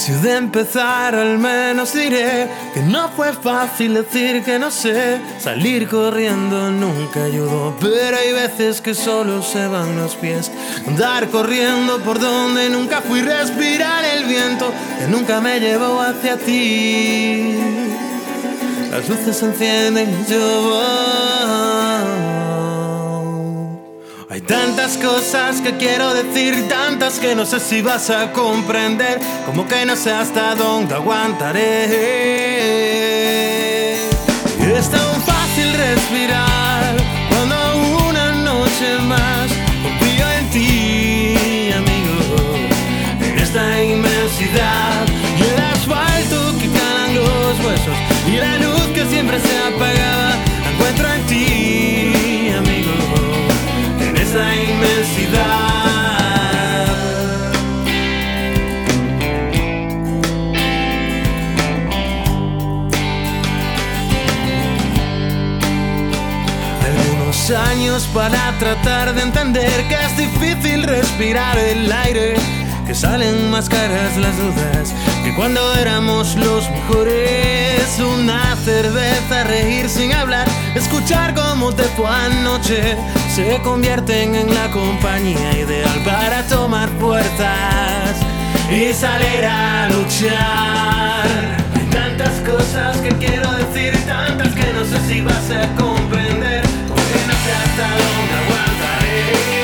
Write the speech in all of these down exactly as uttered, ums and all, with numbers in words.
Antes de empezar, al menos diré que no fue fácil decir que no sé. Salir corriendo nunca ayudó, pero hay veces que solo se van los pies. Andar corriendo por donde nunca fui, respirar el viento que nunca me llevó hacia ti. Las luces se encienden y yo voy. Hay tantas cosas que quiero decir, tantas que no sé si vas a comprender, como que no sé hasta dónde aguantaré. Es tan fácil respirar cuando una noche más confío en ti, amigo, en esta inmensidad y el asfalto que calan los huesos y la luz que siempre se apagaba. Encuentro en ti, amigo, en esa inmensidad. Algunos años para tratar de entender que es difícil respirar el aire, que salen más caras las dudas que cuando éramos los mejores. Una cerveza, reír sin hablar, escuchar cómo te fue anoche, se convierten en la compañía ideal para tomar fuerzas y salir a luchar. Hay tantas cosas que quiero decir, tantas que no sé si vas a comprender, porque no sé hasta dónde aguantaré.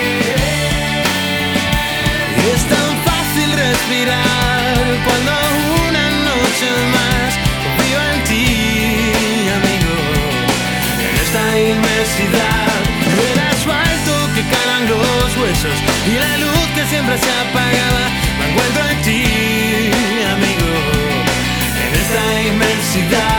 Es tan fácil respirar cuando una noche más confío en ti, amigo, en esta inmensidad, el asfalto que calan los huesos y la luz que siempre se apagaba. Me encuentro en ti, amigo, en esta inmensidad.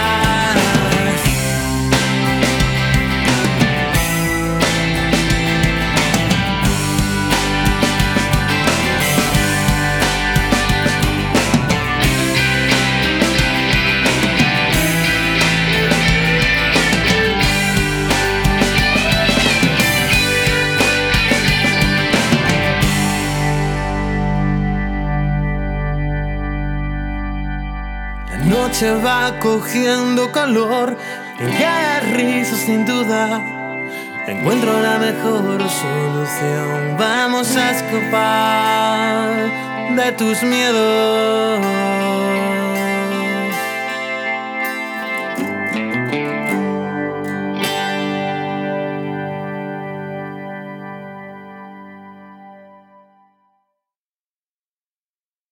La noche va cogiendo calor y ya risas sin duda. Encuentro la mejor solución. Vamos a escapar de tus miedos.